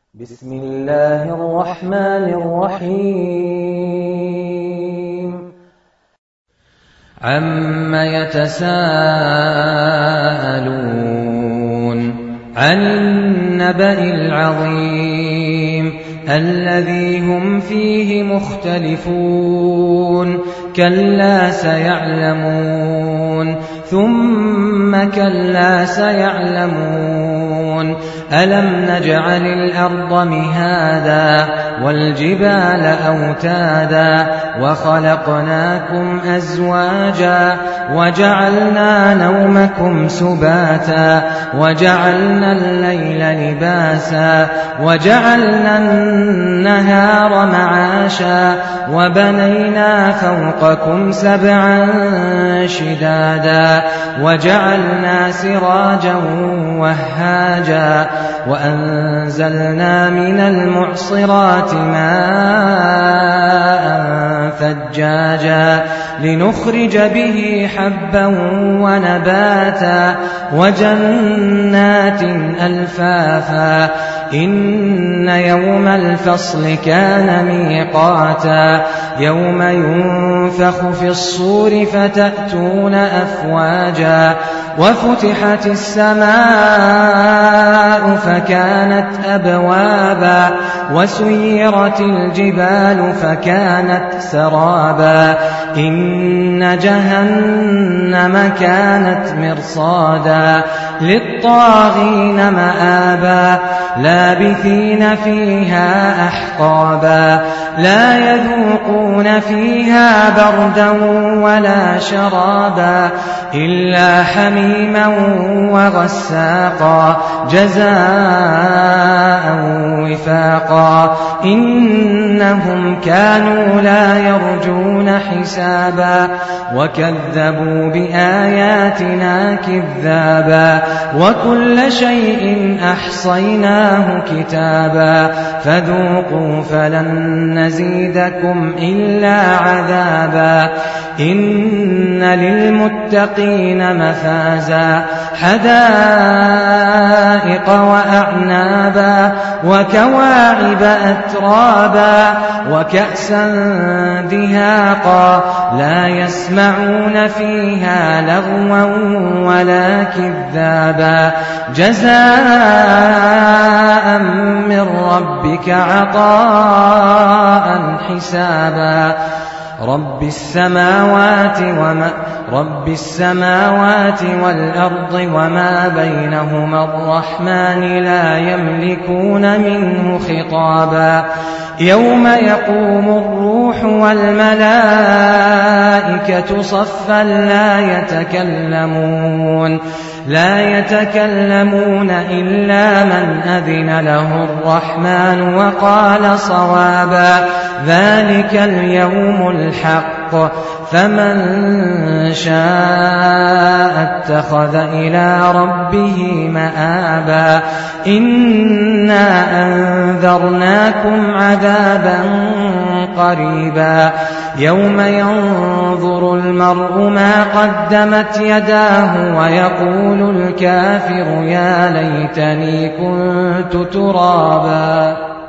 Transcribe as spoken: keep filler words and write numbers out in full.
بسم الله الرحمن الرحيم عم يتساءلون عن النبأ العظيم الذي هم فيه مختلفون كلا سيعلمون ثم كلا سيعلمون ألم نجعل الأرض مهادا والجبال أوتادا وخلقناكم أزواجا وجعلنا نومكم سباتا وجعلنا الليل لباسا وجعلنا النهار معاشا وبنينا فوقكم سبعا شدادا وجعلنا سراجا وهاجا وأنزلنا من المعصرات ماء ثجاجا لنخرج به حبا ونباتا وجنات ألفافا إن يوم الفصل كان ميقاتا يوم ينفخ في الصور فتأتون أفواجا وفتحت السماء فكانت أبوابا وسيرت الجبال فكانت سرابا إن جهنم كانت مرصادا للطاغين مآبا لابثين فيها أحقابا لا يذوقون فيها بردا ولا شرابا إلا حميما وغساقا جزاء وفاقا إنهم كانوا لا يرجون حسابا وكذبوا بآياتنا كذابا وكل شيء أحصيناه كتابا فذوقوا فلن نزيدكم إلا عذابا إن للمتقين مفازا حدائق وأعنابا وكواعب أترابا وكأسا دهاقا لا يسمعون فيها لغوا ولا كذابا جزاء من ربك عطاء حسابا رب السماوات وما رب السماوات والأرض وما بينهما الرحمن لا يملكون منه خطابا يوم يقوم الروح والملائكة صفا لا يتكلمون لا يتكلمون إلا من أذن له الرحمن وقال صوابا ذلك اليوم الحق فمن شاء اتخذ إلى ربه مآبا إنا أنذرناكم عذابا قريبا يوم ينظر المرء ما قدمت يداه ويقول الكافر يا ليتني كنت ترابا.